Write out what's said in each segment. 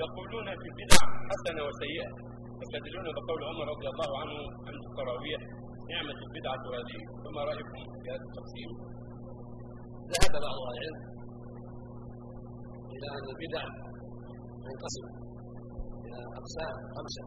يقولون في البدع حسنة وسيئة، يستدلون بقول عمر رضي الله عنه عند التراويح: نعمة البدعة هذه. فما رأيكم في هذا التقسيم؟ ذهب بعض أهل العلم إلى أن البدع تنقسم إلى أقسام 5،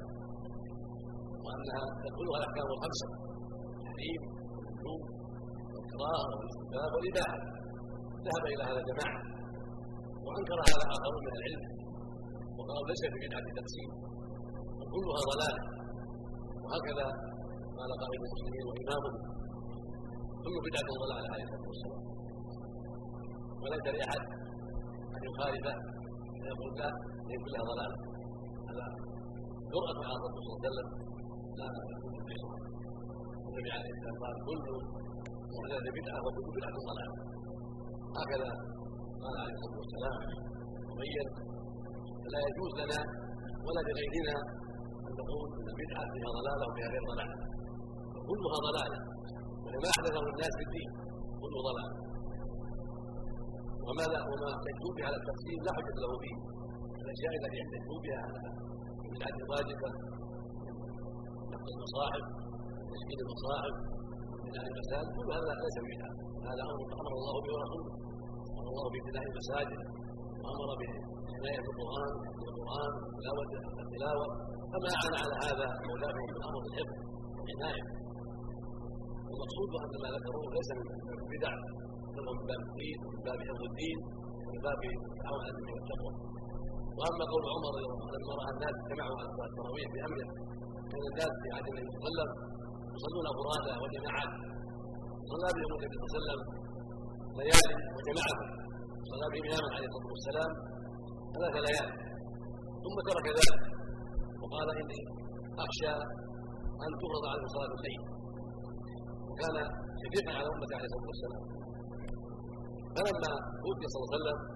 وأنها تدخلها الأحكام ال5: التحريم والوجوب والكراهة والاستحباب والإباحة. ذهب إلى هذا جماعة، وأنكر هذا آخرون من العلم وقالوا ليس في بدعة تقسيم وكلها ضلالة. وهكذا قال قائد المسلمين وإمامهم: كل بدعة ضلالة عليه الصلاة والسلام، وليس لأحد أن يخالف ويقول لا هي كلها ضلالة. هذا جرأة على الرسول صلى الله عليه وسلم لا يكون فيها. النبي عليه السلام قال: كل محدثة بدعة وكل بدعة ضلالة. هكذا قال عليه الصلاة والسلام وبين: لا يجوز لنا ولا لغيرنا أن نقول أن البدعة فيها ضلالة وفيها غير ضلالة، كلها ضلالة، وما أحدثه الناس في الدين كله ضلالة. وما يحتجون بها على التقسيم لا حجة له فيه. الأشياء التي يحتجون بها على البدعة الواجبة: نقل المصاحف، تشكيل المصاحف، بناء المساجد، كل هذا ليس بدعة. هذا أمر الله به ورسوله. أمر الله ببناء المساجد، وأمر بعناية القرآن والتلاوة، فما أعان على هذا أولادهم من أمر الحفظ والعناية. والمقصود أن ما ذكروه ليس من البدع، بل من باب الدين ومن باب حفظ الدين ومن باب التعاون على البر والتقوى. وأما قول عمر لما رأى الناس اجتمعوا على صلاة التراويح بأمره: كان الناس في عهد النبي صلى الله عليه وسلم يصلون فرادى وجماعات، صلى بهم النبي صلى الله عليه وسلم ليالي وجماعهم، صلى بهم إماما عليه الصلاة والسلام 3 ليالي، ثم ترك ذلك وقال: إني أخشى أن تفرض عليهم صلاة الليل. وكان شفيقا على أمته عليه الصلاة والسلام. فلما توفي صلى الله عليه وسلم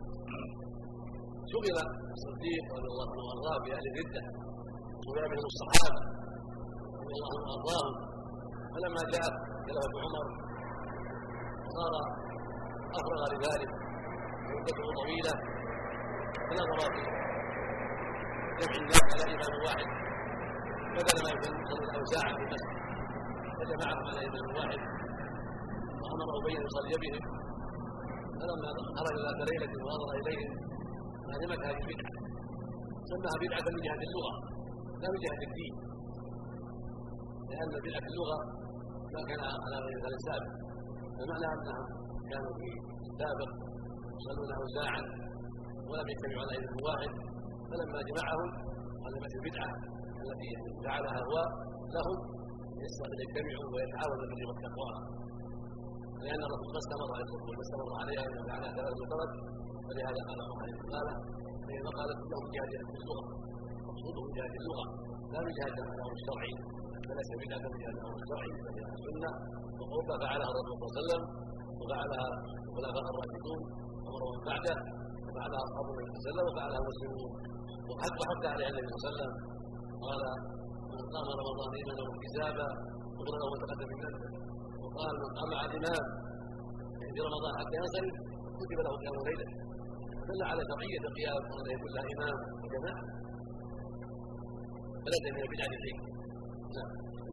شغل الصديق رضي الله عنه وارضاه باهل الرده، شغل بهم الصحابه رضي الله عنهم وارضاهم. فلما جاءت خلافه عمر صار افرغ لذلك مدته طويله، فنظر في جمع الناس على امام واحد بدل ما يصلي له ساعه في المسجد، فجمعهم على امام واحد وامر ابي ان يصلي بهم. فلما خرج ذات ليله ونظر اليهم علمت هذه البدعه، سماها بدعه من جهه اللغه لا من جهه الدين، لان بدعه اللغه ما كان على غير مثال سابق. فمعنى انهم كانوا في السابق يصلون له ساعه ولم يجتمعوا على اله واحد، فلما جمعهم علمت البدعه التي جعلها هو لهم يجتمعوا ويتعاونوا بالبر والتقوى، لان الرسول ما استمر عليه الصلاه والسلام، استمر عليها وجعلها 3 وترك. ولهذا قال عمر عليه الصلاه فإذا قالت له من جهه اللغه، مقصوده من جهه اللغه لا من جهه الامر الشرعي، فليس بدعه من جهه الامر الشرعي بل هي السنه، وقربا فعلها الرسول صلى الله عليه وسلم وفعلها الخلفاء الراشدون ومن بعده، وفعلها اصحاب النبي صلى الله عليه وسلم وفعلها المسلمون. وحتى عليها النبي صلى الله عليه وسلم قال: من قام رمضان ايمانا واحتسابا غفر له ما تقدم من ذنبه. وقال: من قام مع الامام في رمضان حتى ينصرف كتب له قيام ليله. دل على شرعيه القيام وان يكون له امام وجماعه، فليس من البدعه شيء. نعم.